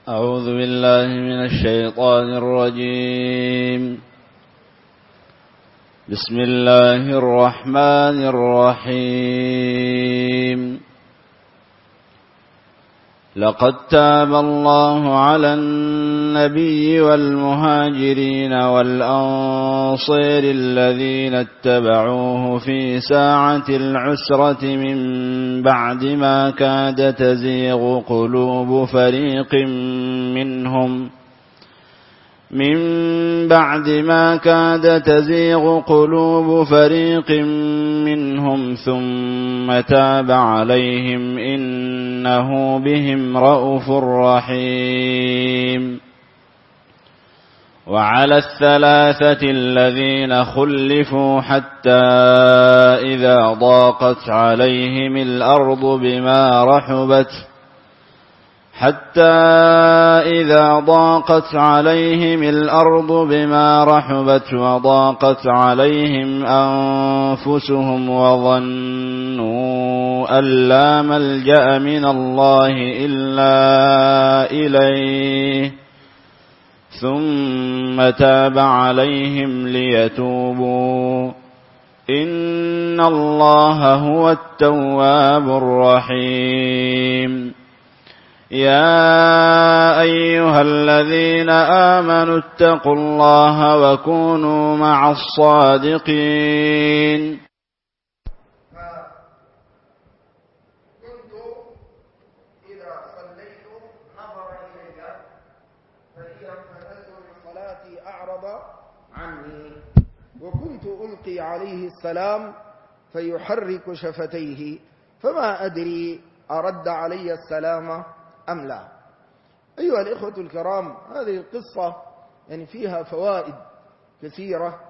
أعوذ بالله من الشيطان الرجيم. بسم الله الرحمن الرحيم. لقد تاب الله على النبي والمهاجرين والأنصار الذين اتبعوه في ساعة العسرة من بعد ما كاد تزيغ قلوب فريق منهم ثم تاب عليهم إنه بهم رءوف رحيم. وعلى الثلاثة الذين خلفوا حتى إذا ضاقت عليهم الأرض بما رحبت وضاقت عليهم أنفسهم وظنوا أن لا ملجأ من الله إلا إليه ثم تاب عليهم ليتوبوا إن الله هو التواب الرحيم. يا أيها الذين آمنوا اتقوا الله وكونوا مع الصادقين. كنت إذا صليت نظر إلي فإذا انفتلت من صلاتي أعرض عني، وكنت ألقي عليه السلام فيحرك شفتيه فما أدري أرد علي السلام أم لا. أيها الإخوة الكرام، هذه القصة فيها فوائد كثيرة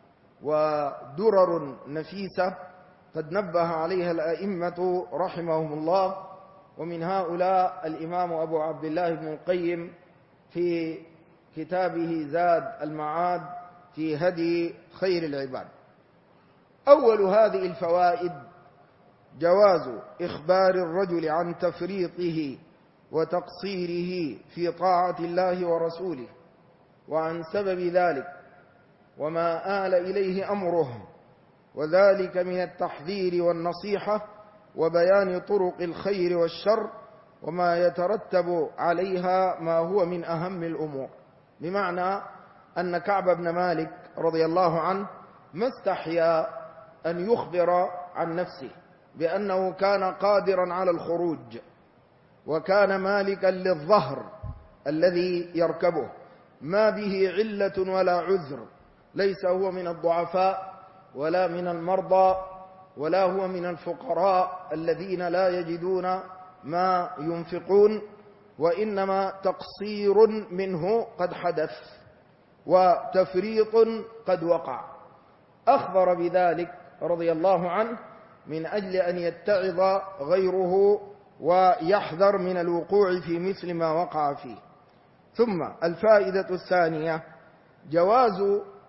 ودرر نفيسة قد نبه عليها الأئمة رحمهم الله، ومن هؤلاء الإمام أبو عبد الله بن القيم في كتابه زاد المعاد في هدي خير العباد. أول هذه الفوائد جواز إخبار الرجل عن تفريطه وتقصيره في طاعة الله ورسوله وعن سبب ذلك وما آل إليه أمره، وذلك من التحذير والنصيحة وبيان طرق الخير والشر وما يترتب عليها ما هو من أهم الأمور. بمعنى أن كعب بن مالك رضي الله عنه ما استحيا أن يخبر عن نفسه بأنه كان قادرا على الخروج، وكان مالكا للظهر الذي يركبه، ما به علة ولا عذر، ليس هو من الضعفاء ولا من المرضى ولا هو من الفقراء الذين لا يجدون ما ينفقون، وإنما تقصير منه قد حدث وتفريط قد وقع. أخبر بذلك رضي الله عنه من أجل أن يتعظ غيره ويحذر من الوقوع في مثل ما وقع فيه. ثم الفائدة الثانية جواز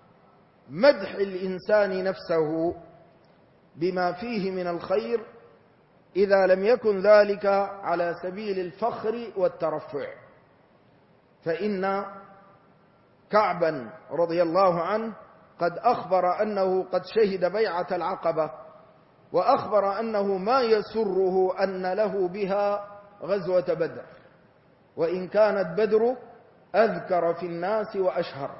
مدح الإنسان نفسه بما فيه من الخير إذا لم يكن ذلك على سبيل الفخر والترفع، فإن كعبا رضي الله عنه قد أخبر أنه قد شهد بيعة العقبة، وأخبر أنه ما يسره أن له بها غزوة بدر، وإن كانت بدر أذكر في الناس وأشهر.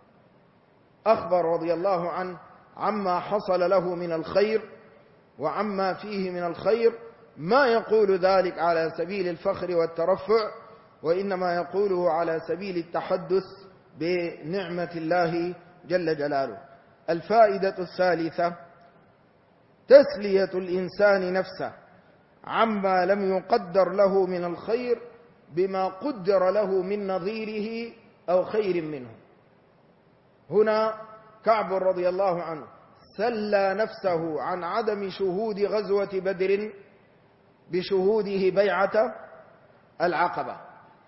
أخبر رضي الله عنه عما حصل له من الخير وعما فيه من الخير، ما يقول ذلك على سبيل الفخر والترفع، وإنما يقوله على سبيل التحدث بنعمة الله جل جلاله. الفائدة الثالثة تسلية الإنسان نفسه عما لم يقدر له من الخير بما قدر له من نظيره أو خير منه. هنا كعب رضي الله عنه سلى نفسه عن عدم شهود غزوة بدر بشهوده بيعة العقبة،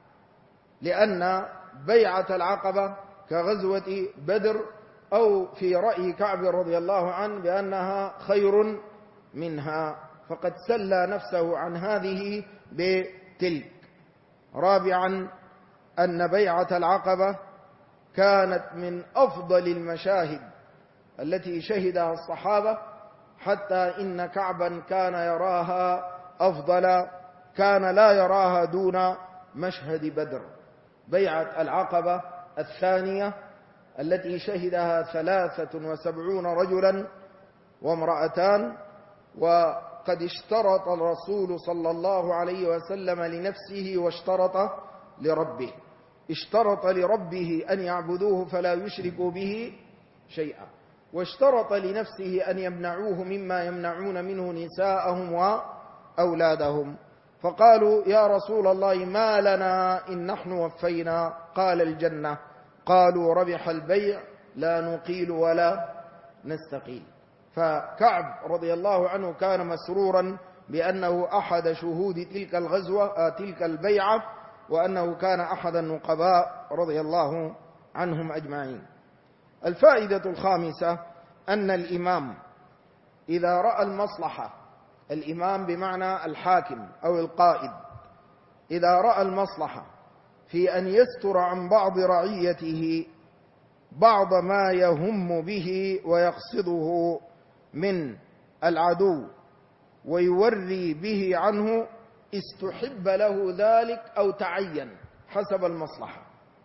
لأن بيعة العقبة كغزوة بدر، أو في رأي كعب رضي الله عنه بأنها خير منها، فقد سلى نفسه عن هذه بتلك. رابعا أن بيعة العقبة كانت من أفضل المشاهد التي شهدها الصحابة، حتى إن كعبا كان يراها أفضل، كان لا يراها دون مشهد بدر. بيعة العقبة الثانية التي شهدها 73 رجلا وامرأتان، وقد اشترط الرسول صلى الله عليه وسلم لنفسه واشترط لربه، اشترط لربه أن يعبدوه فلا يشركوا به شيئا، واشترط لنفسه أن يمنعوه مما يمنعون منه نساءهم وأولادهم. فقالوا يا رسول الله ما لنا إن نحن وفينا؟ قال الجنة. قالوا ربح البيع، لا نقيل ولا نستقيل. فكعب رضي الله عنه كان مسرورا بأنه أحد شهود تلك الغزوة تلك البيعة، وأنه كان أحد النقباء رضي الله عنهم أجمعين. الفائدة الخامسة أن الإمام إذا رأى المصلحة، الإمام بمعنى الحاكم أو القائد، إذا رأى المصلحة في أن يستر عن بعض رعيته بعض ما يهم به ويقصده من العدو ويوري به عنه، استحب له ذلك أو تعين حسب المصلحة.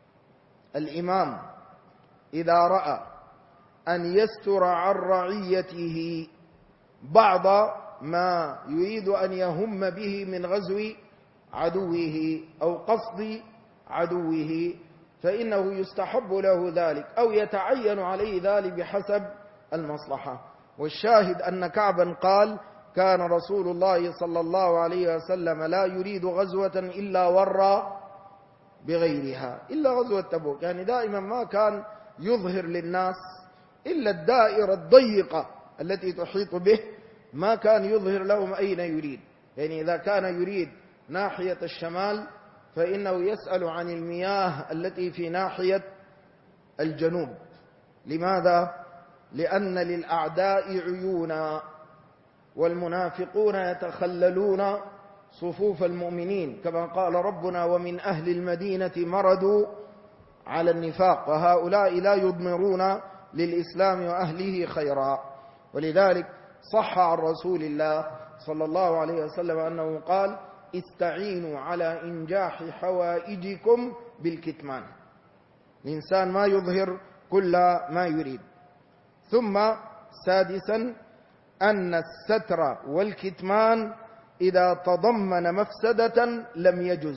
الإمام إذا رأى أن يستر عن رعيته بعض ما يريد أن يهم به من غزو عدوه أو قصد عدوه، فإنه يستحب له ذلك أو يتعين عليه ذلك بحسب المصلحة. والشاهد أن كعبا قال كان رسول الله صلى الله عليه وسلم لا يريد غزوة إلا ورى بغيرها، إلا غزوة تبوك، يعني دائما ما كان يظهر للناس إلا الدائرة الضيقة التي تحيط به، ما كان يظهر لهم أين يريد. يعني إذا كان يريد ناحية الشمال فإنه يسأل عن المياه التي في ناحية الجنوب. لماذا؟ لأن للأعداء عيونا، والمنافقون يتخللون صفوف المؤمنين، كما قال ربنا ومن أهل المدينة مردوا على النفاق، وهؤلاء لا يضمرون للإسلام وأهله خيرا. ولذلك صح عن رسول الله صلى الله عليه وسلم أنه قال استعينوا على إنجاح حوائجكم بالكتمان. الإنسان ما يظهر كل ما يريد. ثم سادسا أن الستر والكتمان إذا تضمن مفسدة لم يجز.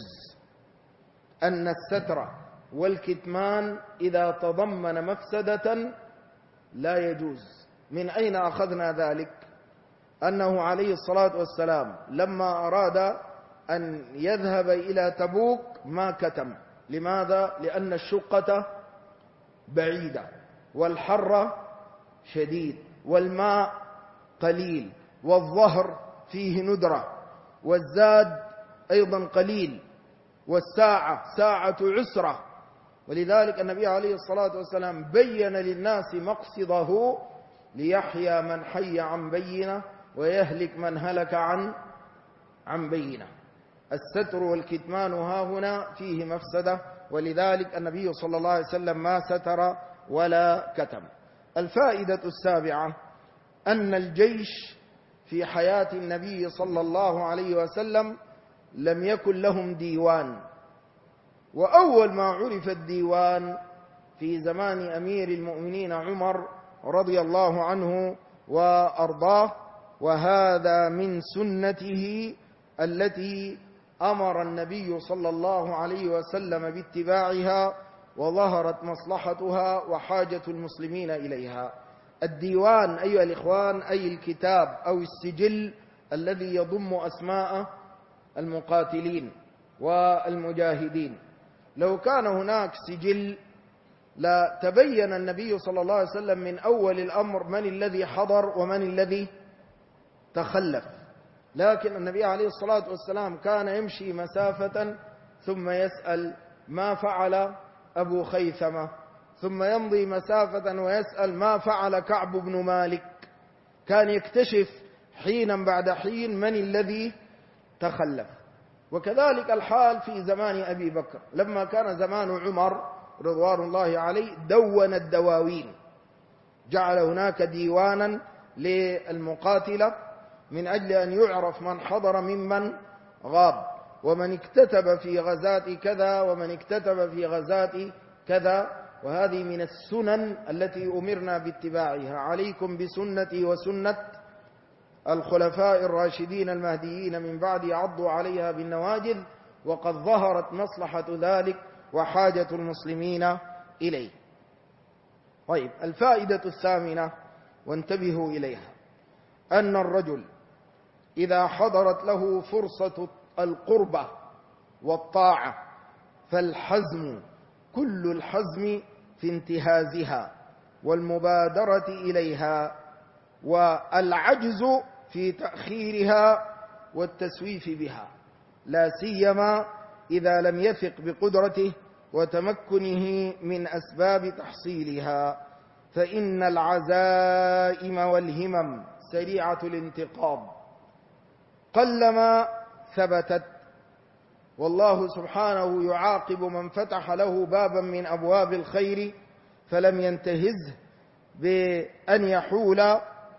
أن الستر والكتمان إذا تضمن مفسدة لا يجوز. من أين أخذنا ذلك؟ أنه عليه الصلاة والسلام لما أراد أن يذهب إلى تبوك ما كتم. لماذا؟ لأن الشقة بعيدة، والحر شديد، والماء قليل، والظهر فيه ندرة، والزاد أيضا قليل، والساعة ساعة عسرة. ولذلك النبي عليه الصلاة والسلام بين للناس مقصده ليحيى من حي عن بينة ويهلك من هلك عن بينة. الستر والكتمان هاهنا فيه مفسدة، ولذلك النبي صلى الله عليه وسلم ما ستر ولا كتم. الفائدة السابعة أن الجيش في حياة النبي صلى الله عليه وسلم لم يكن لهم ديوان، وأول ما عرف الديوان في زمان أمير المؤمنين عمر رضي الله عنه وأرضاه، وهذا من سنته التي أمر النبي صلى الله عليه وسلم باتباعها، وظهرت مصلحتها وحاجة المسلمين إليها. الديوان أيها الإخوان أي الكتاب أو السجل الذي يضم أسماء المقاتلين والمجاهدين. لو كان هناك سجل لا تبين النبي صلى الله عليه وسلم من أول الأمر من الذي حضر ومن الذي تخلف، لكن النبي عليه الصلاة والسلام كان يمشي مسافة ثم يسأل ما فعل أبو خيثمة، ثم يمضي مسافة ويسأل ما فعل كعب بن مالك. كان يكتشف حينا بعد حين من الذي تخلف. وكذلك الحال في زمان أبي بكر، لما كان زمان عمر رضوان الله عليه دون الدواوين، جعل هناك ديوانا للمقاتلة من أجل أن يعرف من حضر ممن غاب، ومن اكتتب في غزاة كذا ومن اكتتب في غزاة كذا. وهذه من السنن التي أمرنا باتباعها. عليكم بسنتي وسنة الخلفاء الراشدين المهديين من بعد، عضوا عليها بالنواجذ، وقد ظهرت مصلحة ذلك وحاجة المسلمين إليه. طيب، الفائدة الثامنة وانتبهوا إليها، أن الرجل إذا حضرت له فرصة القربة والطاعة فالحزم كل الحزم في انتهازها والمبادرة إليها، والعجز في تأخيرها والتسويف بها، لا سيما إذا لم يثق بقدرته وتمكنه من أسباب تحصيلها، فإن العزائم والهمم سريعة الانتقام قلما ثبتت، والله سبحانه يعاقب من فتح له بابا من أبواب الخير فلم ينتهزه بأن يحول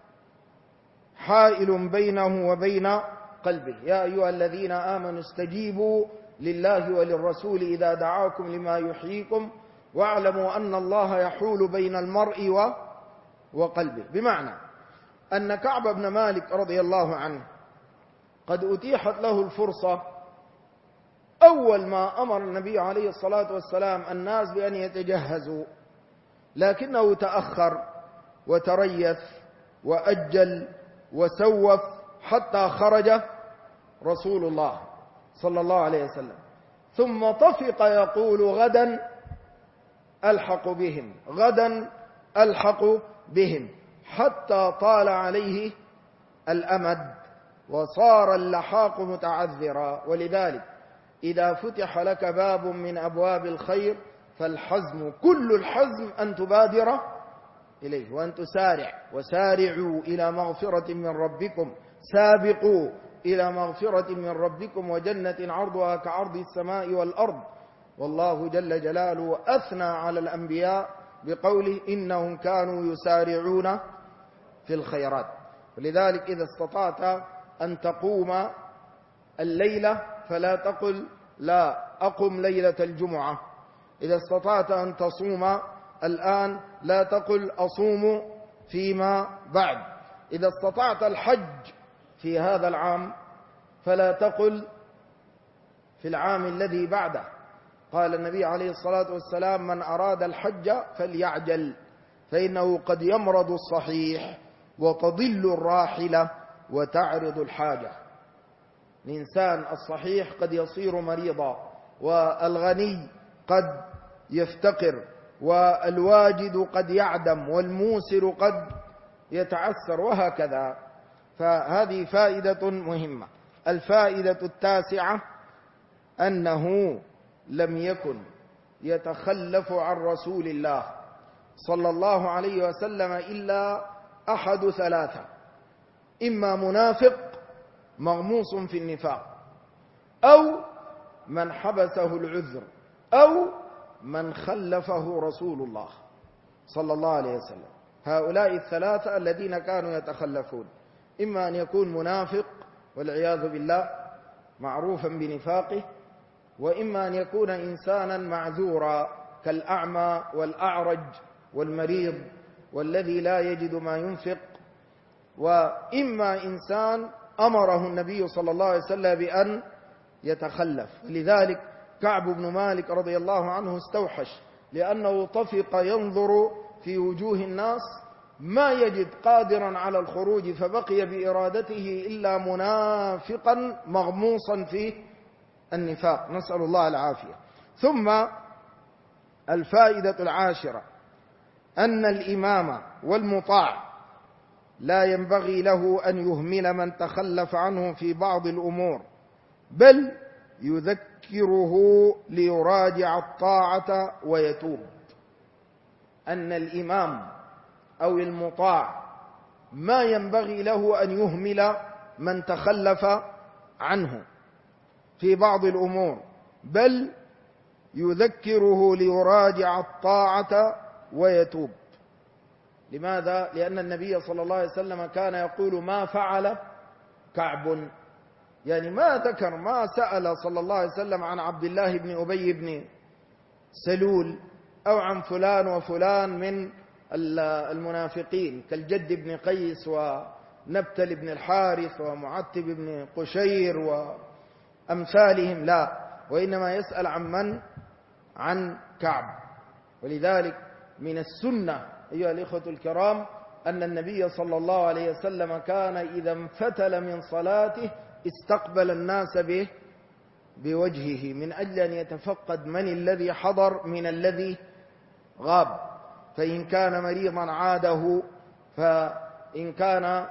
حائل بينه وبين قلبه. يا أيها الذين آمنوا استجيبوا لله وللرسول إذا دعاكم لما يحييكم واعلموا أن الله يحول بين المرء وقلبه. بمعنى أن كعب بن مالك رضي الله عنه قد أتيحت له الفرصة، أول ما أمر النبي عليه الصلاة والسلام الناس بأن يتجهزوا، لكنه تأخر وتريث وأجل وسوف حتى خرج رسول الله صلى الله عليه وسلم، ثم طفق يقول غدا ألحق بهم، غدا ألحق بهم، حتى طال عليه الأمد وصار اللحاق متعذرا. ولذلك إذا فتح لك باب من أبواب الخير فالحزم كل الحزم أن تبادر إليه وأن تسارع. وسارعوا إلى مغفرة من ربكم، سابقوا إلى مغفرة من ربكم وجنة عرضها كعرض السماء والأرض. والله جل جلاله أثنى على الأنبياء بقوله إنهم كانوا يسارعون في الخيرات. ولذلك إذا استطعت أن تقوم الليلة فلا تقل لا أقم ليلة الجمعة، إذا استطعت أن تصوم الآن لا تقل أصوم فيما بعد، إذا استطعت الحج في هذا العام فلا تقل في العام الذي بعده. قال النبي عليه الصلاة والسلام من أراد الحج فليعجل فإنه قد يمرض الصحيح وتضل الراحلة وتعرض الحاجة. الإنسان الصحيح قد يصير مريضا، والغني قد يفتقر، والواجد قد يعدم، والموسر قد يتعسر، وهكذا. فهذه فائدة مهمة. الفائدة التاسعة أنه لم يكن يتخلف عن رسول الله صلى الله عليه وسلم إلا أحد ثلاثة: إما منافق مغموس في النفاق، أو من حبسه العذر، أو من خلفه رسول الله صلى الله عليه وسلم. هؤلاء الثلاثة الذين كانوا يتخلفون، إما أن يكون منافق والعياذ بالله معروفا بنفاقه، وإما أن يكون إنسانا معذورا كالأعمى والأعرج والمريض والذي لا يجد ما ينفق، وإما إنسان أمره النبي صلى الله عليه وسلم بأن يتخلف. لذلك كعب بن مالك رضي الله عنه استوحش، لأنه طفق ينظر في وجوه الناس ما يجد قادرا على الخروج، فبقي بإرادته إلا منافقا مغموصا في النفاق، نسأل الله العافية. ثم الفائدة العاشرة أن الإمام والمطاع لا ينبغي له أن يهمل من تخلف عنه في بعض الأمور، بل يذكره ليراجع الطاعة ويتوب. أن الإمام أو المطاع ما ينبغي له أن يهمل من تخلف عنه، في بعض الأمور، بل يذكره ليراجع الطاعة ويتوب. لماذا؟ لأن النبي صلى الله عليه وسلم كان يقول: ما فعل كعب، يعني ما ذكر، ما سأل صلى الله عليه وسلم عن عبد الله بن أبي بن سلول أو عن فلان وفلان من المنافقين كالجد بن قيس ونبتل بن الحارث ومعتب بن قشير وأمثالهم، لا، وإنما يسأل عن من؟ عن كعب. ولذلك من السنة أيها الإخوة الكرام أن النبي صلى الله عليه وسلم كان إذا انفتل من صلاته استقبل الناس بوجهه من أجل أن يتفقد من الذي حضر من الذي غاب، فإن كان مريضا عاده، فإن كان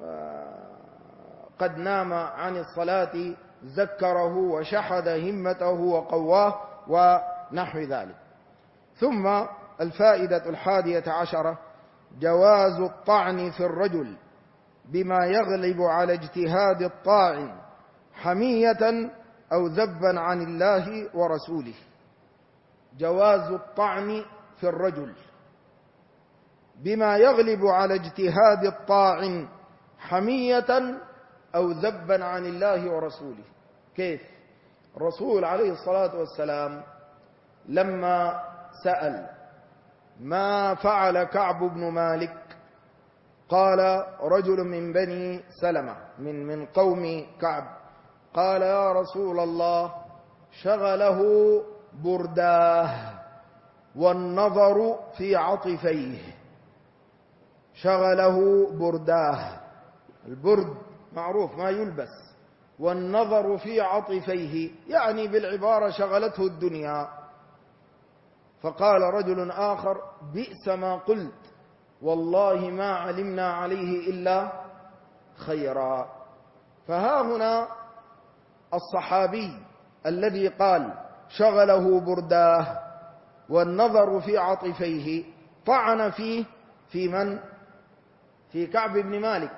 قد نام عن الصلاة ذكره وشحذ همته وقواه ونحو ذلك. ثم الفائدة 11: جواز الطعن في الرجل بما يغلب على اجتهاد الطاعن حمية أو ذبا عن الله ورسوله. جواز الطعن في الرجل بما يغلب على اجتهاد الطاعن حمية أو ذبا عن الله ورسوله. كيف؟ الرسول عليه الصلاة والسلام لما سأل ما فعل كعب بن مالك، قال رجل من بني سلمة من قوم كعب، قال: يا رسول الله، شغله برداه والنظر في عطفيه. شغله برداه، البرد معروف ما يلبس، والنظر في عطفيه يعني بالعبارة شغلته الدنيا. فقال رجل آخر: بئس ما قلت، والله ما علمنا عليه إلا خيرا. فها هنا الصحابي الذي قال شغله برداه والنظر في عطفيه طعن فيه في من؟ في كعب بن مالك.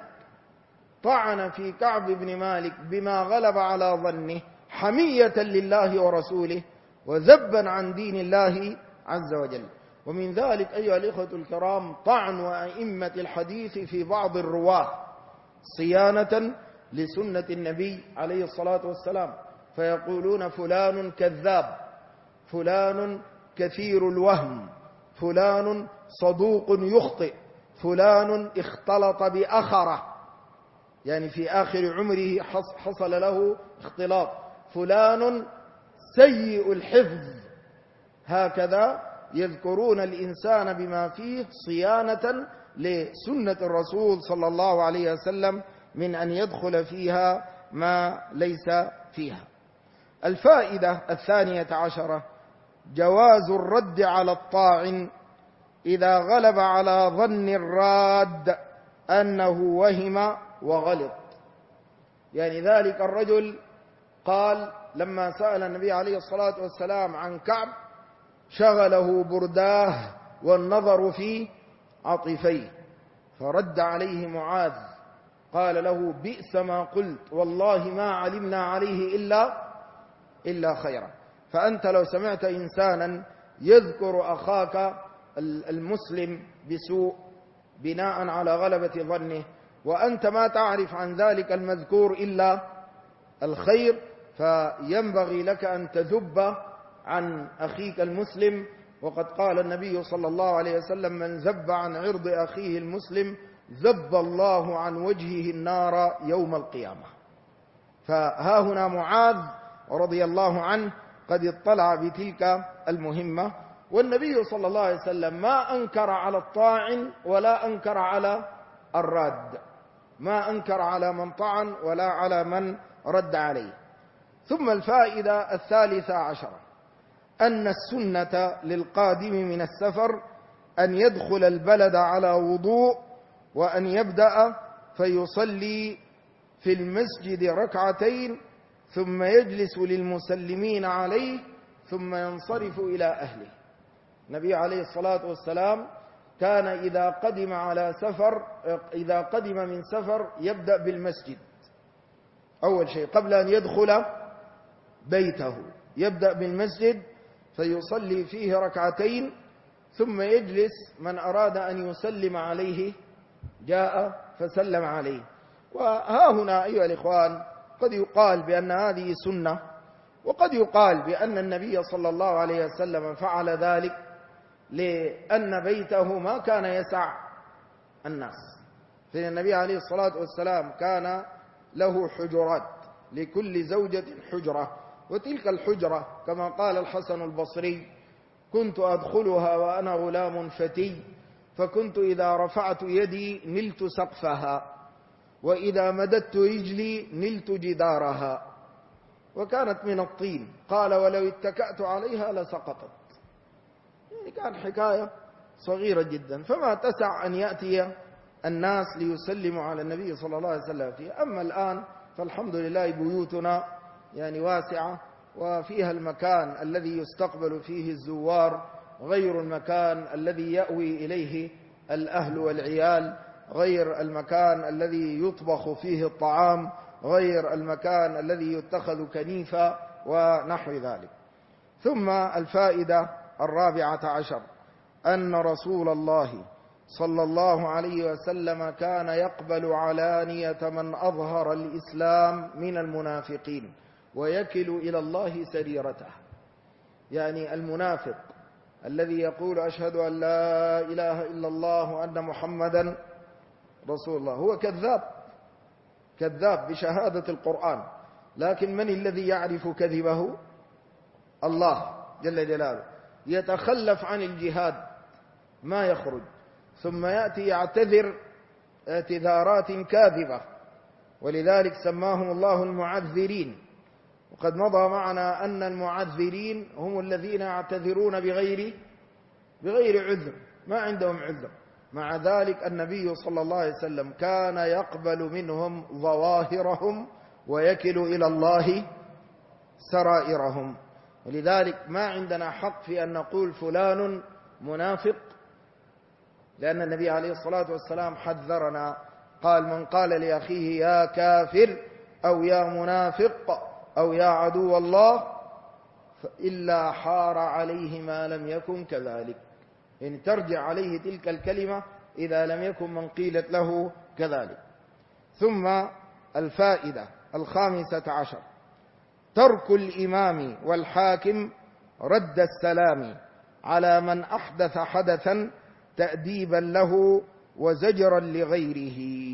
طعن في كعب بن مالك بما غلب على ظنه حمية لله ورسوله وذبا عن دين الله عز وجل. ومن ذلك أيها الإخوة الكرام طعن أئمة الحديث في بعض الرواة صيانة لسنة النبي عليه الصلاة والسلام، فيقولون فلان كذاب، فلان كثير الوهم، فلان صدوق يخطئ، فلان اختلط بأخره، يعني في آخر عمره حصل له اختلاط، فلان سيء الحفظ. هكذا يذكرون الإنسان بما فيه صيانة لسنة الرسول صلى الله عليه وسلم من أن يدخل فيها ما ليس فيها. الفائدة 12: جواز الرد على الطاعن إذا غلب على ظن الراد أنه وهم وغلط. يعني ذلك الرجل قال لما سأل النبي عليه الصلاة والسلام عن كعب: شغله برداه والنظر في عطفيه. فرد عليه معاذ قال له: بئس ما قلت، والله ما علمنا عليه إلا خيرا. فأنت لو سمعت إنسانا يذكر أخاك المسلم بسوء بناء على غلبة ظنه وأنت ما تعرف عن ذلك المذكور إلا الخير، فينبغي لك أن تذب عن أخيك المسلم. وقد قال النبي صلى الله عليه وسلم: من ذب عن عرض أخيه المسلم ذب الله عن وجهه النار يوم القيامة. فها هنا معاذ رضي الله عنه قد اطلع بتلك المهمة، والنبي صلى الله عليه وسلم ما أنكر على الطاعن ولا أنكر على الراد، ما أنكر على من طعن ولا على من رد عليه. ثم الفائدة 13: أن السنة للقادم من السفر أن يدخل البلد على وضوء وأن يبدأ فيصلي في المسجد ركعتين ثم يجلس للمسلمين عليه ثم ينصرف إلى أهله. النبي عليه الصلاة والسلام كان إذا قدم من سفر يبدأ بالمسجد أول شيء قبل أن يدخل بيته، يبدأ بالمسجد فيصلي فيه ركعتين، ثم يجلس من أراد أن يسلم عليه جاء فسلم عليه. وها هنا أيها الإخوان قد يقال بأن هذه سنة، وقد يقال بأن النبي صلى الله عليه وسلم فعل ذلك لأن بيته ما كان يسع الناس، فإن النبي عليه الصلاة والسلام كان له حجرات، لكل زوجة حجرة، وتلك الحجرة كما قال الحسن البصري: كنت أدخلها وأنا غلام فتي، فكنت إذا رفعت يدي نلت سقفها، وإذا مددت رجلي نلت جدارها، وكانت من الطين، قال: ولو اتكأت عليها لسقطت. يعني كان حكاية صغيرة جدا، فما تسع أن يأتي الناس ليسلموا على النبي صلى الله عليه وسلم فيه. أما الآن فالحمد لله بيوتنا يعني واسعة، وفيها المكان الذي يستقبل فيه الزوار، غير المكان الذي يأوي إليه الأهل والعيال، غير المكان الذي يطبخ فيه الطعام، غير المكان الذي يتخذ كنيفة ونحو ذلك. ثم الفائدة 14: أن رسول الله صلى الله عليه وسلم كان يقبل علانية من أظهر الإسلام من المنافقين ويكل إلى الله سريرته. يعني المنافق الذي يقول: أشهد أن لا إله إلا الله وأن محمدا رسول الله، هو كذاب بشهادة القرآن، لكن من الذي يعرف كذبه؟ الله جل جلاله. يتخلف عن الجهاد ما يخرج، ثم يأتي يعتذر اعتذارات كاذبة، ولذلك سماهم الله المعذرين. وقد مضى معنا أن المعذرين هم الذين يعتذرون بغير عذر، ما عندهم عذر. مع ذلك النبي صلى الله عليه وسلم كان يقبل منهم ظواهرهم ويكل إلى الله سرائرهم. ولذلك ما عندنا حق في أن نقول فلان منافق، لأن النبي عليه الصلاة والسلام حذرنا، قال: من قال لأخيه يا كافر أو يا منافق أو يا عدو الله إلا حار عليه ما لم يكن كذلك، يعني ترجع عليه تلك الكلمة إذا لم يكن من قيلت له كذلك. ثم الفائدة 15: ترك الإمام والحاكم رد السلام على من أحدث حدثا تأديبا له وزجرا لغيره.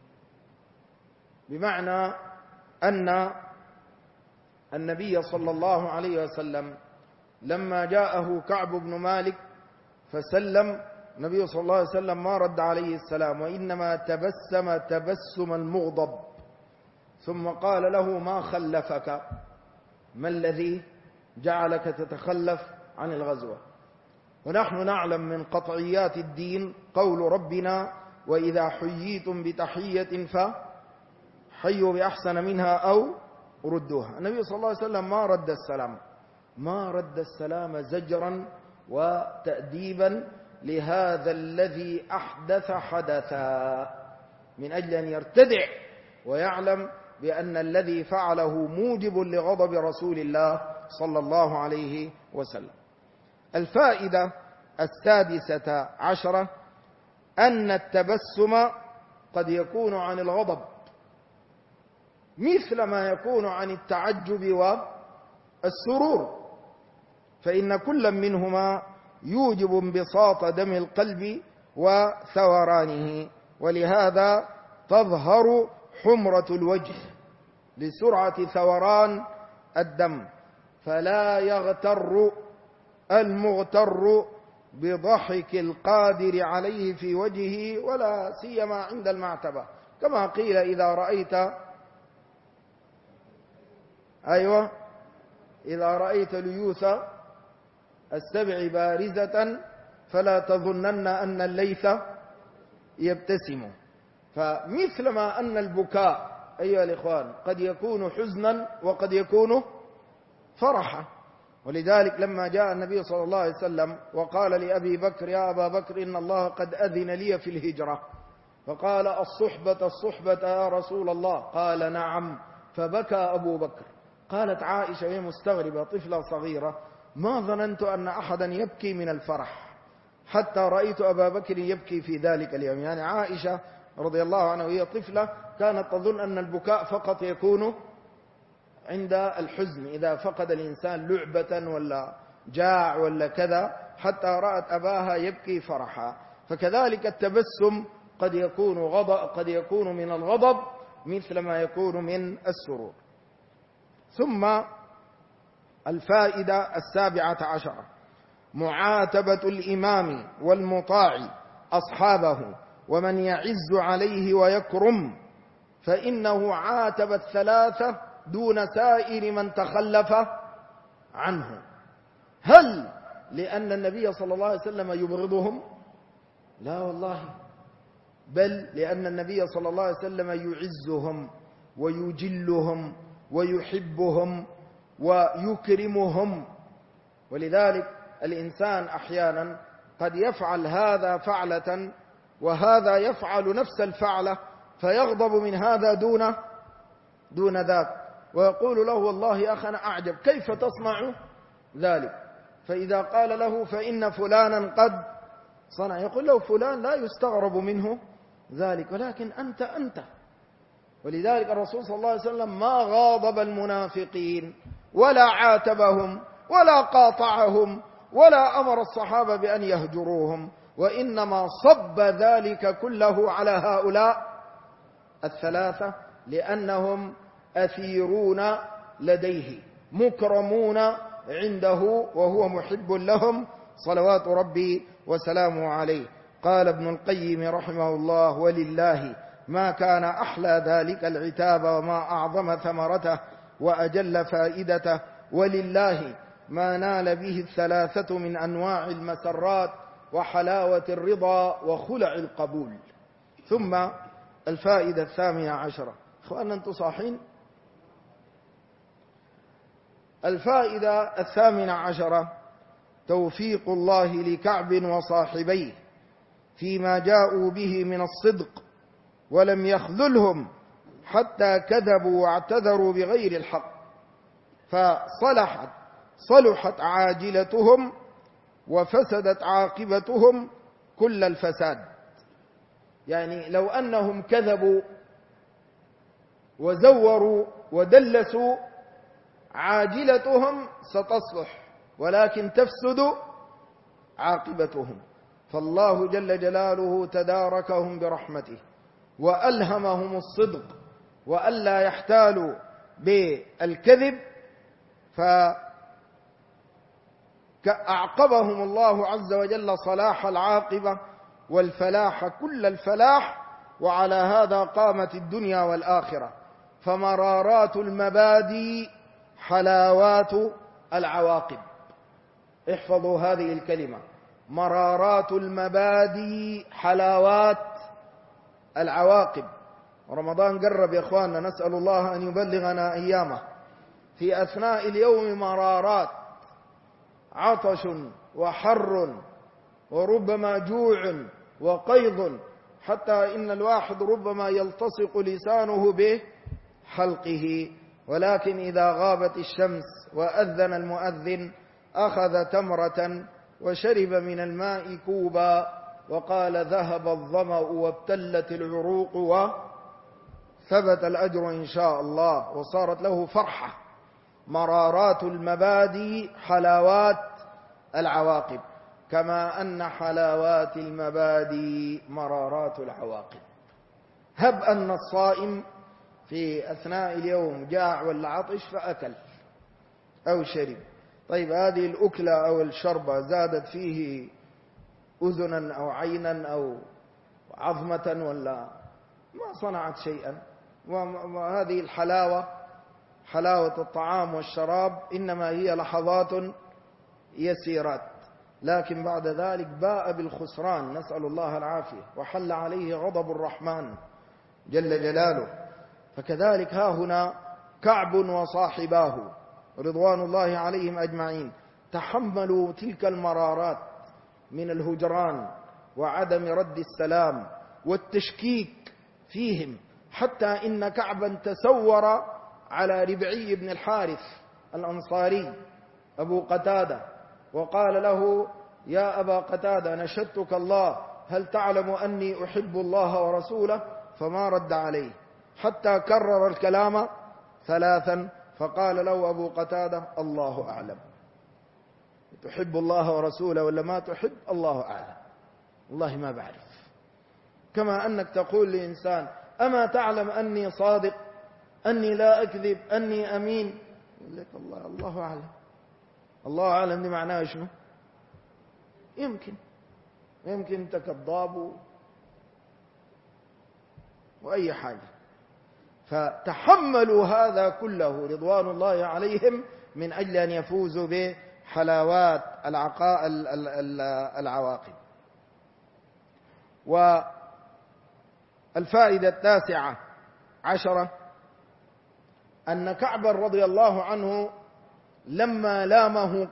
بمعنى أن النبي صلى الله عليه وسلم لما جاءه كعب بن مالك فسلم، النبي صلى الله عليه وسلم ما رد عليه السلام، وإنما تبسم تبسم المغضب، ثم قال له: ما خلفك؟ ما الذي جعلك تتخلف عن الغزوة؟ ونحن نعلم من قطعيات الدين قول ربنا: وإذا حييتم بتحية فحيوا بأحسن منها أو ردوها. النبي صلى الله عليه وسلم ما رد السلام زجرا وتأديبا لهذا الذي أحدث حدثا، من أجل أن يرتدع ويعلم بأن الذي فعله موجب لغضب رسول الله صلى الله عليه وسلم. الفائدة 16: أن التبسم قد يكون عن الغضب مثل ما يكون عن التعجب والسرور، فإن كل منهما يوجب انبساط دم القلب وثورانه، ولهذا تظهر حمرة الوجه لسرعة ثوران الدم، فلا يغتر المغتر بضحك القادر عليه في وجهه، ولا سيما عند المعتبة، كما قيل: إذا رأيت ليوث السبع بارزة فلا تظنن أن الليث يبتسم. فمثلما أن البكاء أيها الإخوان قد يكون حزنا وقد يكون فرحا، ولذلك لما جاء النبي صلى الله عليه وسلم وقال لأبي بكر: يا أبا بكر إن الله قد أذن لي في الهجرة، فقال: الصحبة الصحبة يا رسول الله، قال: نعم. فبكى أبو بكر، قالت عائشة وهي مستغربة طفلة صغيرة: ما ظننت أن أحدا يبكي من الفرح حتى رأيت أبا بكر يبكي في ذلك اليوم. يعني عائشة رضي الله عنها وهي طفلة كانت تظن أن البكاء فقط يكون عند الحزن، إذا فقد الإنسان لعبة ولا جاع ولا كذا، حتى رأت أباها يبكي فرحا. فكذلك التبسم قد يكون من الغضب مثل ما يكون من السرور. ثم الفائدة 17: معاتبة الإمام والمطاع أصحابه ومن يعز عليه ويكرم، فإنه عاتب الثلاثة دون سائر من تخلف عنه. هل لأن النبي صلى الله عليه وسلم يبغضهم؟ لا والله، بل لأن النبي صلى الله عليه وسلم يعزهم ويجلهم ويحبهم ويكرمهم. ولذلك الإنسان أحيانا قد يفعل هذا فعلة وهذا يفعل نفس الفعلة، فيغضب من هذا دون ذاك، ويقول له: والله يا أخي أنا أعجب كيف تصنع ذلك؟ فإذا قال له: فإن فلانا قد صنع، يقول له: فلان لا يستغرب منه ذلك، ولكن أنت. ولذلك الرسول صلى الله عليه وسلم ما غاضب المنافقين ولا عاتبهم ولا قاطعهم ولا أمر الصحابة بأن يهجروهم، وإنما صب ذلك كله على هؤلاء الثلاثة، لأنهم أثيرون لديه مكرمون عنده وهو محب لهم صلوات ربي وسلامه عليه. قال ابن القيم رحمه الله: ولله ما كان أحلى ذلك العتاب وما أعظم ثمرته وأجل فائدته، ولله ما نال به الثلاثة من أنواع المسرات وحلاوة الرضا وخلع القبول. ثم الفائدة 18: أخوانا أنتم صاحين؟ الفائدة 18: توفيق الله لكعب وصاحبيه فيما جاءوا به من الصدق، ولم يخذلهم حتى كذبوا واعتذروا بغير الحق، فصلحت عاجلتهم وفسدت عاقبتهم كل الفساد. يعني لو أنهم كذبوا وزوروا ودلسوا عاجلتهم ستصلح، ولكن تفسد عاقبتهم. فالله جل جلاله تداركهم برحمته وألهمهم الصدق وألا يحتالوا بالكذب، فأعقبهم الله عز وجل صلاح العاقبة والفلاح كل الفلاح، وعلى هذا قامت الدنيا والآخرة. فمرارات المبادئ حلاوات العواقب. احفظوا هذه الكلمة: مرارات المبادئ حلاوات العواقب. رمضان قرب يا إخواننا، نسأل الله أن يبلغنا أيامه. في أثناء اليوم مرارات، عطش وحر وربما جوع وقيض، حتى إن الواحد ربما يلتصق لسانه بحلقه. ولكن إذا غابت الشمس وأذن المؤذن أخذ تمرة وشرب من الماء كوبا وقال: ذهب الظمأ وابتلت العروق وثبت الأجر إن شاء الله، وصارت له فرحة. مرارات المبادئ حلاوات العواقب، كما أن حلاوات المبادئ مرارات العواقب. هب أن الصائم في أثناء اليوم جاع ولا عطش فأكل أو شرب، طيب هذه الأكلة أو الشربة زادت فيه أذنا أو عينا أو عظمة ولا ما صنعت شيئا. وهذه الحلاوة، حلاوة الطعام والشراب، إنما هي لحظات يسيرات، لكن بعد ذلك باء بالخسران، نسأل الله العافية، وحل عليه غضب الرحمن جل جلاله. فكذلك ها هنا كعب وصاحباه رضوان الله عليهم أجمعين تحملوا تلك المرارات من الهجران وعدم رد السلام والتشكيك فيهم، حتى إن كعبا تسور على ربعي بن الحارث الأنصاري أبو قتادة وقال له: يا أبا قتادة نشدتك الله، هل تعلم أني أحب الله ورسوله؟ فما رد عليه حتى كرر الكلام 3، فقال له أبو قتادة: الله أعلم. تحب الله ورسوله ولا ما تحب؟ الله أعلم، والله ما بعرف. كما أنك تقول لإنسان: أما تعلم أني صادق، أني لا أكذب، أني أمين؟ يقول لك الله أعلم. الله أعلم دي معناها شنو؟ يمكن أنت كذاب وأي حاجة. فتحملوا هذا كله رضوان الله عليهم من أجل أن يفوزوا بحلاوات العواقب. والفائدة 19 أن كعبا رضي الله عنه لما لامه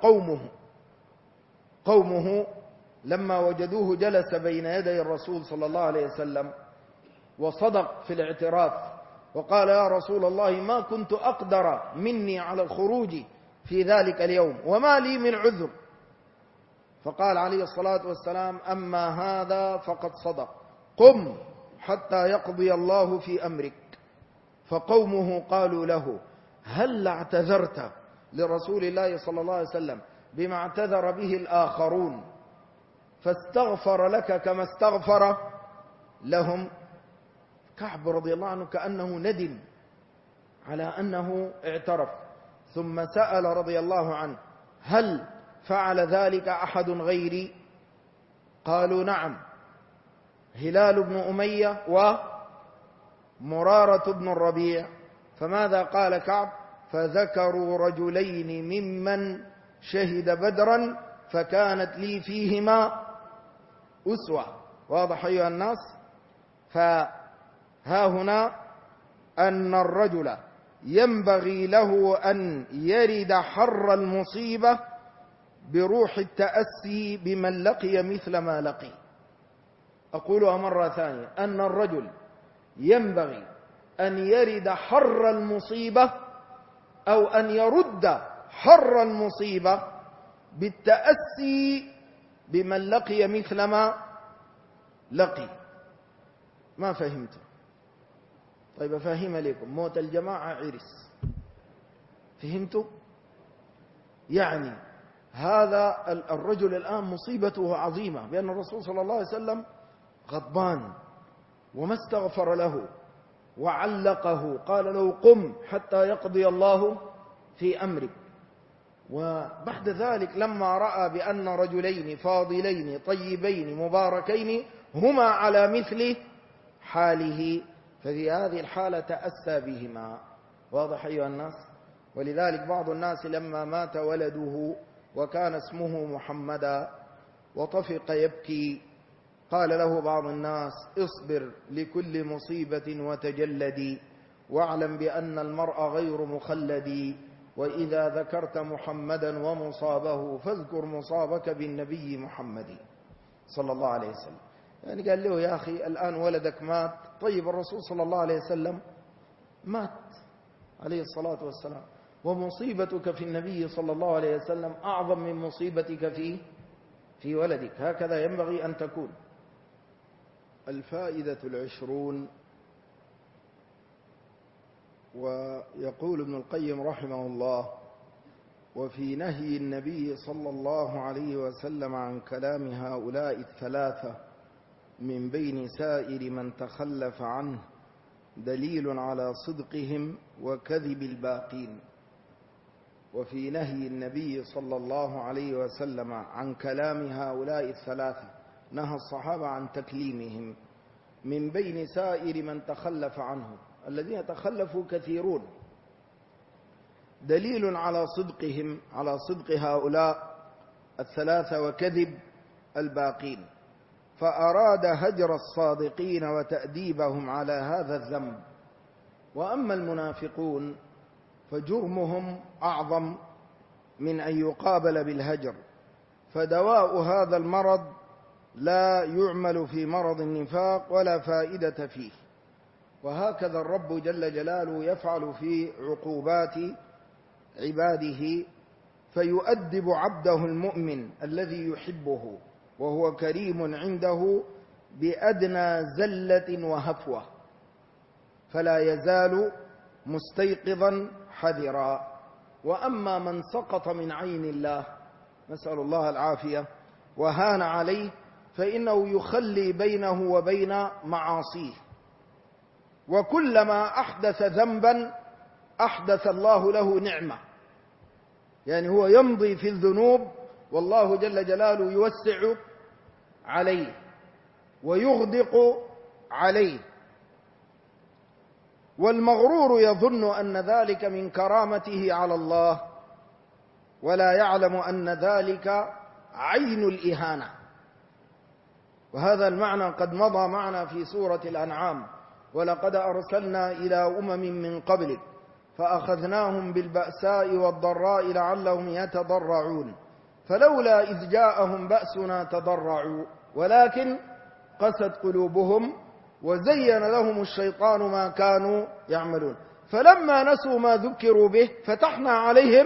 قومه لما وجدوه جلس بين يدي الرسول صلى الله عليه وسلم وصدق في الاعتراف وقال: يا رسول الله ما كنت أقدر مني على الخروج في ذلك اليوم وما لي من عذر. فقال عليه الصلاة والسلام: أما هذا فقد صدق، قم حتى يقضي الله في أمرك. فقومه قالوا له: هل اعتذرت لرسول الله صلى الله عليه وسلم بما اعتذر به الآخرون فاستغفر لك كما استغفر لهم؟ كعب رضي الله عنه كأنه ندم على أنه اعترف، ثم سأل رضي الله عنه: هل فعل ذلك أحد غيري؟ قالوا: نعم، هلال بن أمية ومرارة بن الربيع. فماذا قال كعب؟ فذكروا رجلين ممن شهد بدرا فكانت لي فيهما أسوة. واضح أيها الناس؟ فها هنا أن الرجل ينبغي له أن يرد حر المصيبة بروح التأسي بمن لقي مثل ما لقي. أقولها مرة ثانية: أن الرجل ينبغي أن يرد حر المصيبة أو أن يرد حر المصيبة بالتأسي بمن لقي مثل ما لقي. ما فهمت؟ طيب أفهم لكم. موت الجماعة عرس، فهمتوا؟ يعني هذا الرجل الآن مصيبته عظيمة، بأن الرسول صلى الله عليه وسلم غضبان وما استغفر له وعلقه، قال له: قم حتى يقضي الله في أمرك. وبعد ذلك لما رأى بأن رجلين فاضلين طيبين مباركين هما على مثل حاله، ففي هذه الحالة تأسى بهما. واضح أيها الناس؟ ولذلك بعض الناس لما مات ولده وكان اسمه محمدا وطفق يبكي، قال له بعض الناس: اصبر لكل مصيبة وتجلدي، واعلم بأن المرء غير مخلد، وإذا ذكرت محمدا ومصابه فاذكر مصابك بالنبي محمد صلى الله عليه وسلم. يعني قال له: يا أخي الآن ولدك مات، طيب الرسول صلى الله عليه وسلم مات عليه الصلاة والسلام، ومصيبتك في النبي صلى الله عليه وسلم أعظم من مصيبتك في ولدك. هكذا ينبغي أن تكون. الفائدة 20. ويقول ابن القيم رحمه الله: وفي نهي النبي صلى الله عليه وسلم عن كلام هؤلاء الثلاثة من بين سائر من تخلف عنه دليل على صدقهم وكذب الباقين. وفي نهي النبي صلى الله عليه وسلم عن كلام هؤلاء الثلاثة، نهى الصحابة عن تكليمهم من بين سائر من تخلف عنه، الذين تخلفوا كثيرون، دليل على صدقهم، على صدق هؤلاء الثلاثة وكذب الباقين. فأراد هجر الصادقين وتأديبهم على هذا الذنب. وأما المنافقون فجرمهم أعظم من أن يقابل بالهجر، فدواء هذا المرض لا يعمل في مرض النفاق ولا فائدة فيه، وهكذا الرب جل جلاله يفعل في عقوبات عباده، فيؤدب عبده المؤمن الذي يحبه وهو كريم عنده بأدنى زلة وهفوة، فلا يزال مستيقظا حذرا. وأما من سقط من عين الله، نسأل الله العافية، وهان عليه، فإنه يخلي بينه وبين معاصيه، وكلما أحدث ذنبا أحدث الله له نعمة. يعني هو يمضي في الذنوب والله جل جلاله يوسع عليه ويغدق عليه. والمغرور يظن أن ذلك من كرامته على الله، ولا يعلم أن ذلك عين الإهانة. وهذا المعنى قد مضى معنا في سورة الأنعام: ولقد أرسلنا إلى أمم من قبلك فأخذناهم بالبأساء والضراء لعلهم يتضرعون فلولا إذ جاءهم بأسنا تضرعوا ولكن قست قلوبهم وزين لهم الشيطان ما كانوا يعملون فلما نسوا ما ذكروا به فتحنا عليهم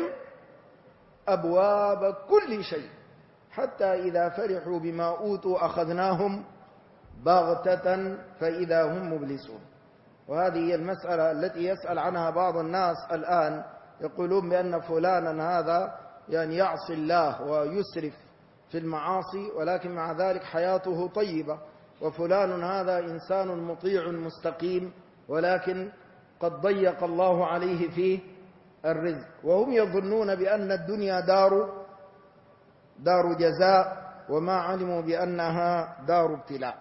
أبواب كل شيء حتى إذا فرحوا بما أوتوا أخذناهم بغتة فإذا هم مبلسون. وهذه هي المسألة التي يسأل عنها بعض الناس الآن، يقولون بأن فلانا هذا يعني يعصي الله ويسرف في المعاصي، ولكن مع ذلك حياته طيبة، وفلان هذا إنسان مطيع مستقيم ولكن قد ضيق الله عليه فيه الرزق. وهم يظنون بأن الدنيا دار جزاء، وما علموا بأنها دار ابتلاء.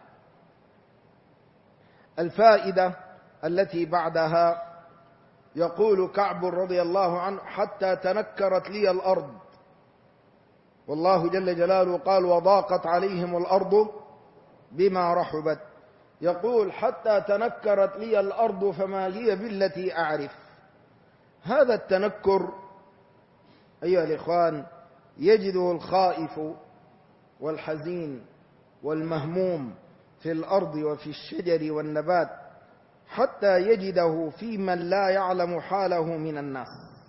الفائدة التي بعدها، يقول كعب رضي الله عنه: حتى تنكرت لي الأرض، والله جل جلاله قال: وضاقت عليهم الأرض بما رحبت. يقول: حتى تنكرت لي الأرض فما هي بالتي أعرف. هذا التنكر أيها الإخوان يجده الخائف والحزين والمهموم في الأرض وفي الشجر والنبات، حتى يجده في من لا يعلم حاله من الناس.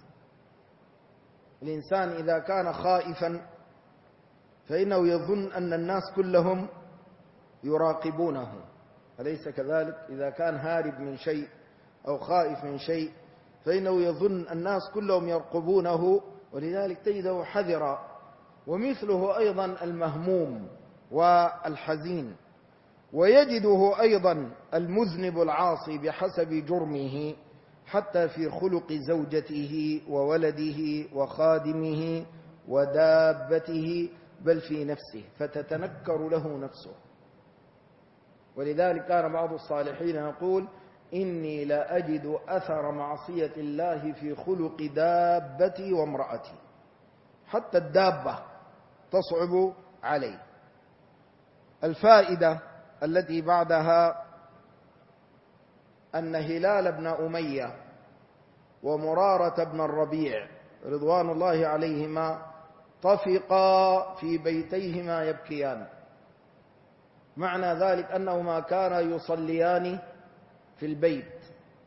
الإنسان إذا كان خائفا فإنه يظن أن الناس كلهم يراقبونه، أليس كذلك؟ إذا كان هارب من شيء أو خائف من شيء فإنه يظن الناس كلهم يرقبونه، ولذلك تجده حذرا. ومثله أيضا المهموم والحزين. ويجده أيضا المذنب العاصي بحسب جرمه، حتى في خلق زوجته وولده وخادمه ودابته، بل في نفسه، فتتنكر له نفسه. ولذلك كان بعض الصالحين يقول: إني لأجد أثر معصية الله في خلق دابتي وامرأتي، حتى الدابة تصعب عليه. الفائدة التي بعدها أن هلال بن أمية ومرارة بن الربيع رضوان الله عليهما طفقا في بيتيهما يبكيان. معنى ذلك أنهما كانا يصليان في البيت.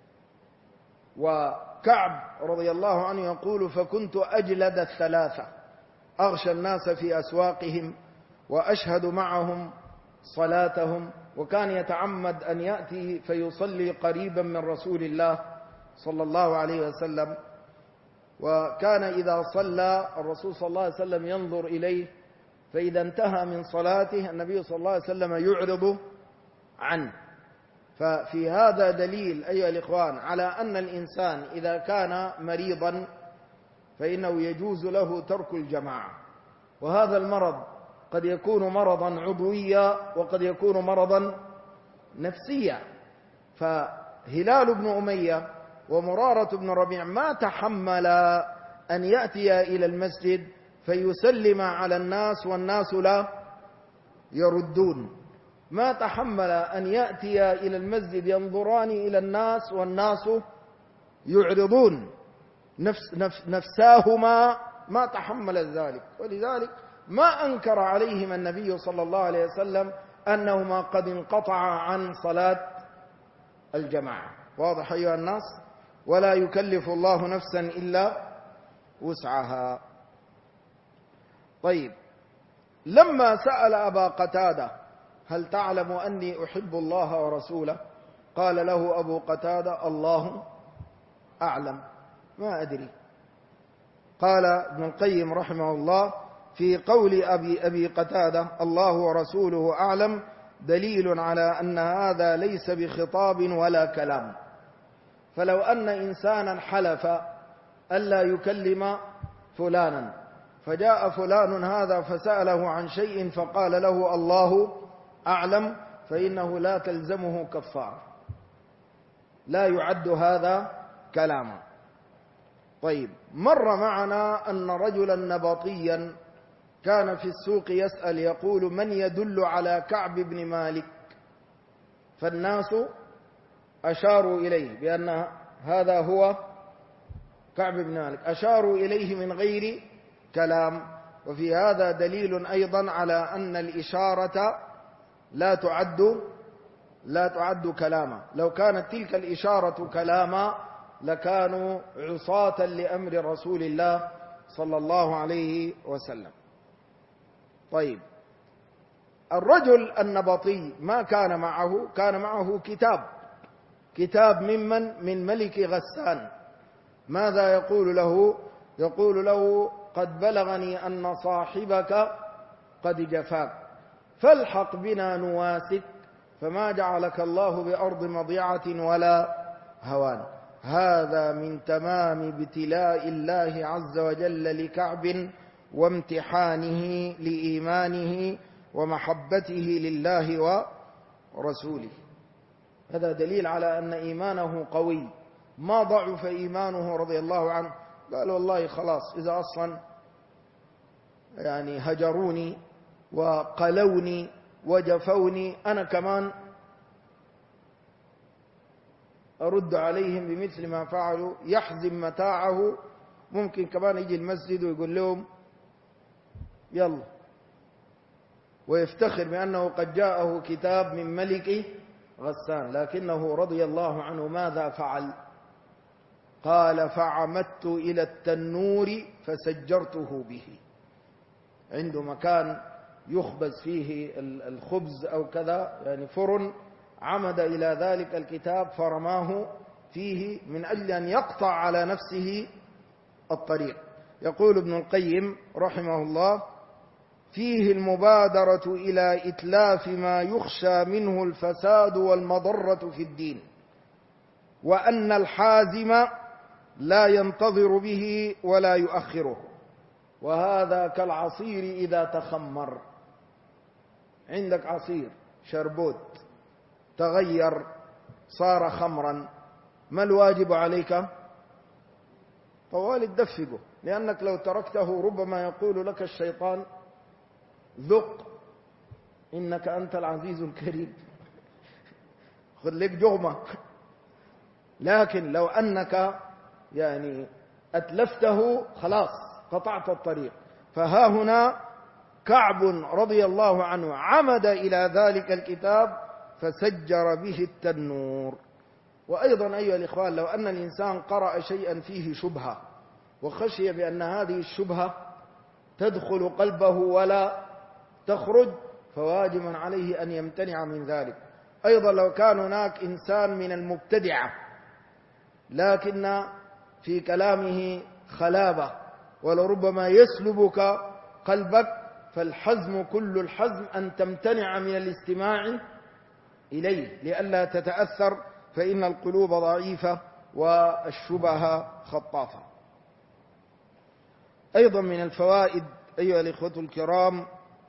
وكعب رضي الله عنه يقول: فكنت أجلد الثلاثة، أغشى الناس في أسواقهم وأشهد معهم صلاتهم، وكان يتعمد أن يأتي فيصلي قريبا من رسول الله صلى الله عليه وسلم. وكان إذا صلى الرسول صلى الله عليه وسلم ينظر إليه، فإذا انتهى من صلاته النبي صلى الله عليه وسلم يعرض عنه. ففي هذا دليل أيها الإخوان على أن الإنسان إذا كان مريضا فإنه يجوز له ترك الجماعة. وهذا المرض قد يكون مرضا عضويا وقد يكون مرضا نفسيا. فهلال بن أمية ومرارة بن ربيع ما تحمل أن يأتي إلى المسجد فيسلم على الناس والناس لا يردون، ما تحمل أن يأتي إلى المسجد ينظران إلى الناس والناس يعرضون، نفساهما ما تحمل ذلك. ولذلك ما أنكر عليهم النبي صلى الله عليه وسلم أنهما قد انقطعا عن صلاة الجماعة. واضح أيها الناس؟ ولا يكلف الله نفسا إلا وسعها. طيب، لما سأل أبا قتادة: هل تعلم أني أحب الله ورسوله؟ قال له أبو قتادة: الله أعلم، ما أدري. قال ابن القيم رحمه الله: في قول أبي قتادة الله ورسوله أعلم دليل على أن هذا ليس بخطاب ولا كلام. فلو أن إنسانا حلف ألا يكلم فلانا، فجاء فلان هذا فسأله عن شيء فقال له الله أعلم، فإنه لا تلزمه كفارة، لا يعد هذا كلاما. طيب، مر معنا أن رجلا نبطيا كان في السوق يسأل يقول: من يدل على كعب بن مالك؟ فالناس أشاروا إليه بأن هذا هو كعب بن مالك، أشاروا إليه من غير كلام. وفي هذا دليل أيضا على أن الإشارة لا تعد كلاما. لو كانت تلك الإشارة كلاما لكانوا عصاة لأمر رسول الله صلى الله عليه وسلم. طيب، الرجل النبطي ما كان معه؟ كان معه كتاب من ملك غسان. ماذا يقول له؟ يقول له: قد بلغني أن صاحبك قد جفاك، فالحق بنا نواسك، فما جعلك الله بأرض مضيعة ولا هوان. هذا من تمام ابتلاء الله عز وجل لكعب وامتحانه لإيمانه ومحبته لله ورسوله. هذا دليل على أن إيمانه قوي، ما ضعف إيمانه رضي الله عنه. قال: والله خلاص، إذا أصلا يعني هجروني وقلوني وجفوني، أنا كمان أرد عليهم بمثل ما فعلوا. يحزم متاعه، ممكن كمان يجي المسجد ويقول لهم يلا، ويفتخر بأنه قد جاءه كتاب من ملك غسان. لكنه رضي الله عنه ماذا فعل؟ قال: فعمدت إلى التنور فسجرته به. عنده مكان يخبز فيه الخبز أو كذا، يعني فرن، عمد إلى ذلك الكتاب فرماه فيه من أجل أن يقطع على نفسه الطريق. يقول ابن القيم رحمه الله: فيه المبادرة إلى إتلاف ما يخشى منه الفساد والمضرة في الدين، وأن الحازم لا ينتظر به ولا يؤخره، وهذا كالعصير إذا تخمر. عندك عصير شربوت تغير صار خمرا، ما الواجب عليك؟ طوال تدفقه، لأنك لو تركته ربما يقول لك الشيطان: ذق إنك أنت العزيز الكريم، خذ لك جغمة. لكن لو أنك يعني أتلفته خلاص قطعت الطريق. فها هنا كعب رضي الله عنه عمد إلى ذلك الكتاب فسجر به التنور. وأيضا أيها الإخوان، لو أن الإنسان قرأ شيئا فيه شبهة وخشي بأن هذه الشبهة تدخل قلبه ولا تخرج، فواجب عليه أن يمتنع من ذلك. أيضا لو كان هناك إنسان من المبتدعة لكن في كلامه خلابة ولربما يسلبك قلبك، فالحزم كل الحزم أن تمتنع من الاستماع إليه لئلا تتأثر، فإن القلوب ضعيفة والشبه خطافة. أيضا من الفوائد أيها الإخوة الكرام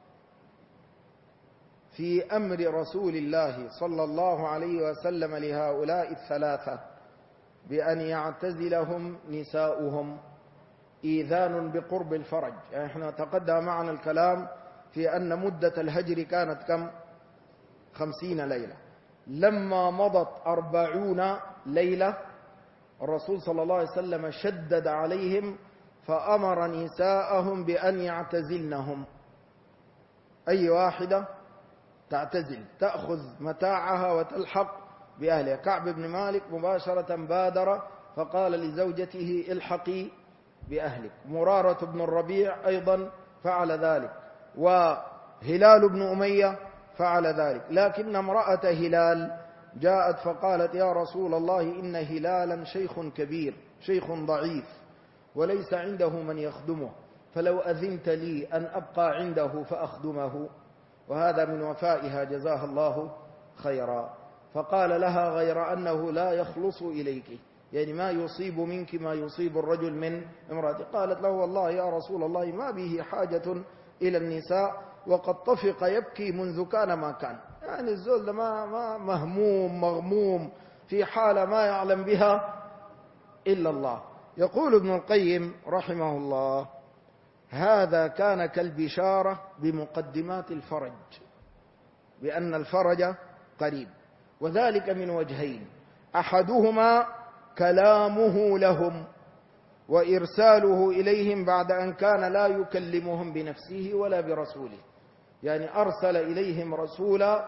في أمر رسول الله صلى الله عليه وسلم لهؤلاء الثلاثة بأن يعتزلهم نساؤهم إيذان بقرب الفرج. يعني احنا تقدم معنا الكلام في أن مدة الهجر كانت كم؟ 50 ليلة. لما مضت 40 ليلة الرسول صلى الله عليه وسلم شدد عليهم فأمر نساءهم بأن يعتزلنهم. أي واحدة تعتزل، تأخذ متاعها وتلحق بأهلها. كعب بن مالك مباشرة بادر فقال لزوجته الحقي بأهلك. مرارة بن الربيع أيضا فعل ذلك، وهلال بن أمية فعل ذلك. لكن امرأة هلال جاءت فقالت يا رسول الله إن هلالا شيخ كبير شيخ ضعيف وليس عنده من يخدمه، فلو أذنت لي أن أبقى عنده فأخدمه. وهذا من وفائها جزاها الله خيرا. فقال لها غير أنه لا يخلص إليك، يعني ما يصيب منك ما يصيب الرجل من امرأته. قالت له والله يا رسول الله ما به حاجة إلى النساء وقد طفق يبكي منذ كان ما كان. يعني الزول ده ما مهموم مغموم في حالة ما يعلم بها إلا الله. يقول ابن القيم رحمه الله هذا كان كالبشارة بمقدمات الفرج، بأن الفرج قريب، وذلك من وجهين: أحدهما كلامه لهم وإرساله إليهم بعد أن كان لا يكلمهم بنفسه ولا برسوله، يعني أرسل إليهم رسولا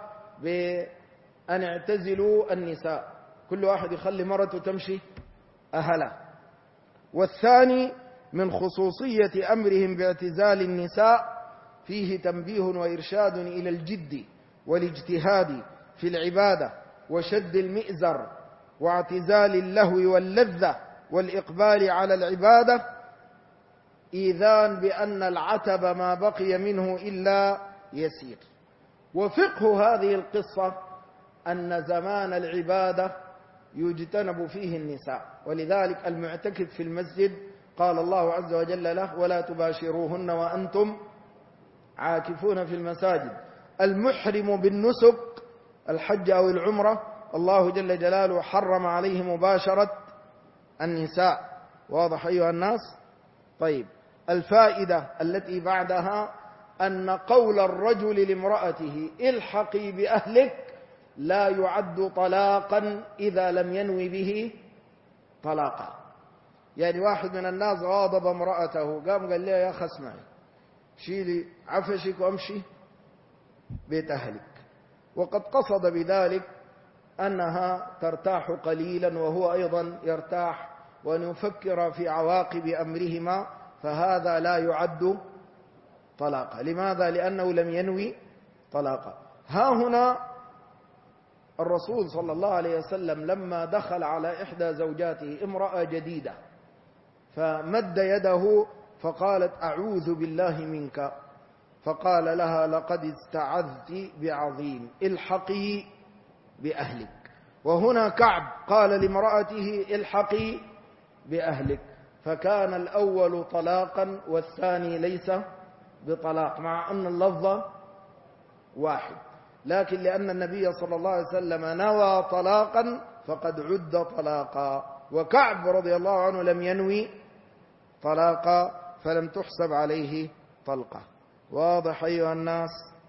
بأن اعتزلوا النساء، كل واحد يخلي مرته تمشي أهله. والثاني من خصوصية أمرهم باعتزال النساء فيه تنبيه وإرشاد إلى الجد والاجتهاد في العبادة وشد المئزر واعتزال اللهو واللذة والإقبال على العبادة، إيذان بأن العتب ما بقي منه إلا يسير. وفقه هذه القصة أن زمان العبادة يجتنب فيه النساء، ولذلك المعتكف في المسجد قال الله عز وجل له ولا تباشروهن وأنتم عاكفون في المساجد. المحرم بالنسك الحج أو العمرة الله جل جلاله حرم عليه مباشرة النساء. واضح أيها الناس؟ طيب، الفائدة التي بعدها أن قول الرجل لامرأته الحقي بأهلك لا يعد طلاقا إذا لم ينوي به طلاقا. يعني واحد من الناس غاضب امرأته قام قال لها يا أخي اسمعي شيلي عفشك وامشي بيت أهلك، وقد قصد بذلك أنها ترتاح قليلا وهو أيضا يرتاح وأن يفكر في عواقب أمرهما، فهذا لا يعد طلاقا. لماذا؟ لأنه لم ينوي طلاقا. ها هنا الرسول صلى الله عليه وسلم لما دخل على إحدى زوجاته امرأة جديدة فمد يده فقالت أعوذ بالله منك، فقال لها لقد استعذت بعظيم الحقي بأهلك. وهنا كعب قال لامرأته الحقي بأهلك، فكان الأول طلاقا والثاني ليس بطلاق، مع أن اللفظ واحد، لكن لأن النبي صلى الله عليه وسلم نوى طلاقا فقد عد طلاقا، وكعب رضي الله عنه لم ينوي طلاقا فلم تحسب عليه طلقة. واضح أيها الناس؟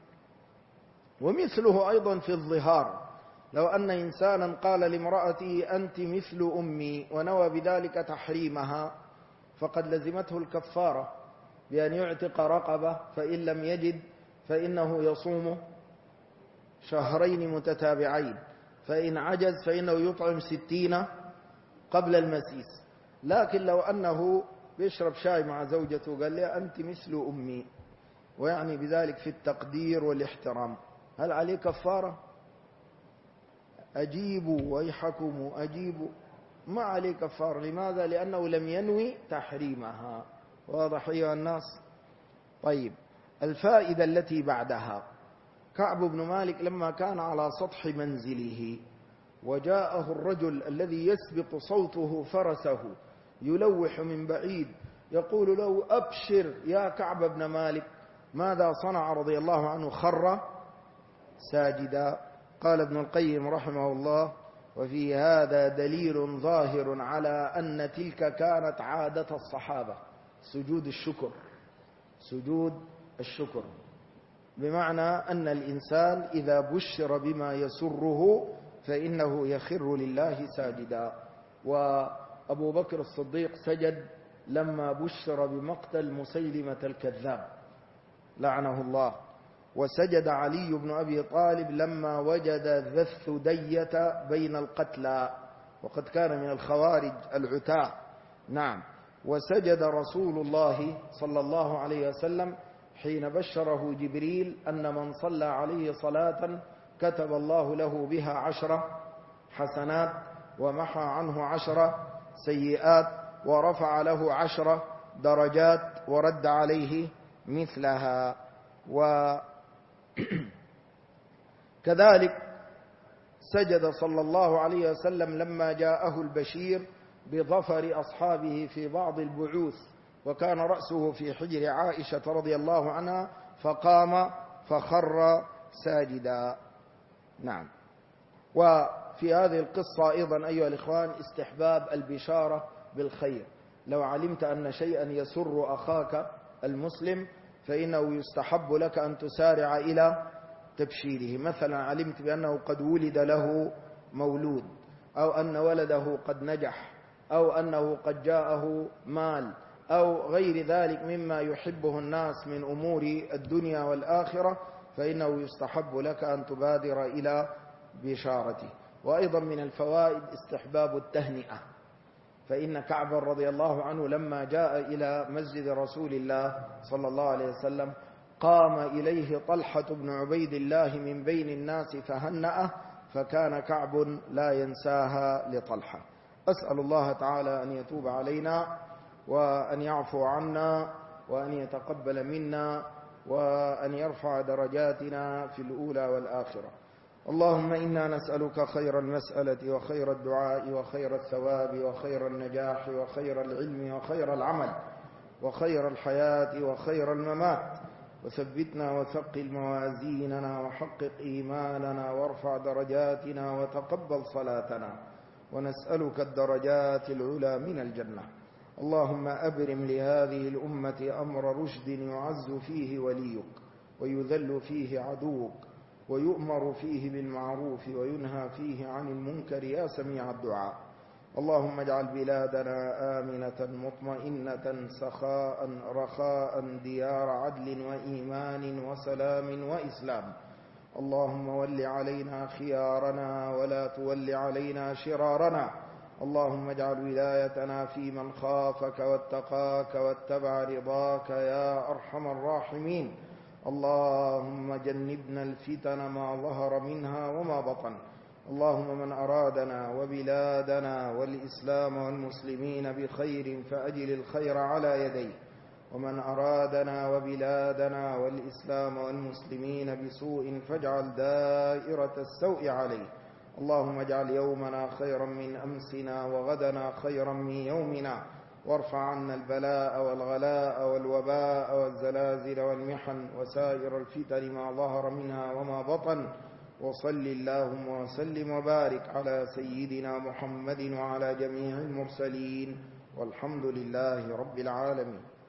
ومثله أيضا في الظهار، لو أن إنسانا قال لامرأته أنت مثل أمي ونوى بذلك تحريمها فقد لزمته الكفارة بأن يعتق رقبة، فإن لم يجد فإنه يصوم شهرين متتابعين، فإن عجز فإنه يطعم 60 قبل المسيس. لكن لو أنه بيشرب شاي مع زوجته قال لها أنت مثل أمي، ويعني بذلك في التقدير والاحترام، هل عليه كفارة؟ أجيبوا ويحكم أجيبوا، ما عليه كفارة. لماذا؟ لأنه لم ينوي تحريمها. واضح أيها الناس؟ طيب، الفائدة التي بعدها: كعب بن مالك لما كان على سطح منزله وجاءه الرجل الذي يسبق صوته فرسه يلوح من بعيد يقول له أبشر يا كعب بن مالك، ماذا صنع رضي الله عنه؟ خر ساجدا. قال ابن القيم رحمه الله وفي هذا دليل ظاهر على أن تلك كانت عادة الصحابة، سجود الشكر، سجود الشكر، بمعنى أن الإنسان إذا بشر بما يسره فإنه يخر لله ساجدا. وأبو بكر الصديق سجد لما بشر بمقتل مسيلمة الكذاب لعنه الله. وسجد علي بن أبي طالب لما وجد ذا الثدية بين القتلى، وقد كان من الخوارج العتاة. نعم. وسجد رسول الله صلى الله عليه وسلم حين بشره جبريل أن من صلى عليه صلاة كتب الله له بها 10 حسنات ومحى عنه 10 سيئات ورفع له 10 درجات ورد عليه مثلها. وكذلك سجد صلى الله عليه وسلم لما جاءه البشير بظفر أصحابه في بعض البعوث، وكان رأسه في حجر عائشة رضي الله عنها، فقام فخر ساجدا. نعم. وفي هذه القصة أيضا أيها الإخوان استحباب البشارة بالخير. لو علمت أن شيئا يسر أخاك المسلم فإنه يستحب لك أن تسارع إلى تبشيره. مثلا علمت بأنه قد ولد له مولود، أو أن ولده قد نجح، أو أنه قد جاءه مال، أو غير ذلك مما يحبه الناس من أمور الدنيا والآخرة، فإنه يستحب لك أن تبادر إلى بشارته. وأيضا من الفوائد استحباب التهنئة، فإن كعبا رضي الله عنه لما جاء إلى مسجد رسول الله صلى الله عليه وسلم قام إليه طلحة بن عبيد الله من بين الناس فهنأه، فكان كعب لا ينساها لطلحة. أسأل الله تعالى أن يتوب علينا وأن يعفو عنا وأن يتقبل منا وأن يرفع درجاتنا في الأولى والآخرة. اللهم إنا نسألك خير المسألة وخير الدعاء وخير الثواب وخير النجاح وخير العلم وخير العمل وخير الحياة وخير الممات، وثبتنا وثقل موازيننا وحقق إيماننا وارفع درجاتنا وتقبل صلاتنا، ونسألك الدرجات العلى من الجنة. اللهم أبرم لهذه الأمة أمر رشد يعز فيه وليك ويذل فيه عدوك ويؤمر فيه بالمعروف وينهى فيه عن المنكر يا سميع الدعاء. اللهم اجعل بلادنا آمنة مطمئنة سخاء رخاء ديار عدل وإيمان وسلام وإسلام. اللهم ول علينا خيارنا ولا تول علينا شرارنا. اللهم اجعل ولايتنا في من خافك واتقاك واتبع رضاك يا أرحم الراحمين. اللهم جنبنا الفتن ما ظهر منها وما بطن. اللهم من أرادنا وبلادنا والإسلام والمسلمين بخير فأجل الخير على يديه، ومن أرادنا وبلادنا والإسلام والمسلمين بسوء فاجعل دائرة السوء عليه. اللهم اجعل يومنا خيرا من أمسنا وغدنا خيرا من يومنا، وارفع عنا البلاء والغلاء والوباء والزلازل والمحن وسائر الفتن ما ظهر منها وما بطن. وصل اللهم وسلم وبارك على سيدنا محمد وعلى جميع المرسلين، والحمد لله رب العالمين.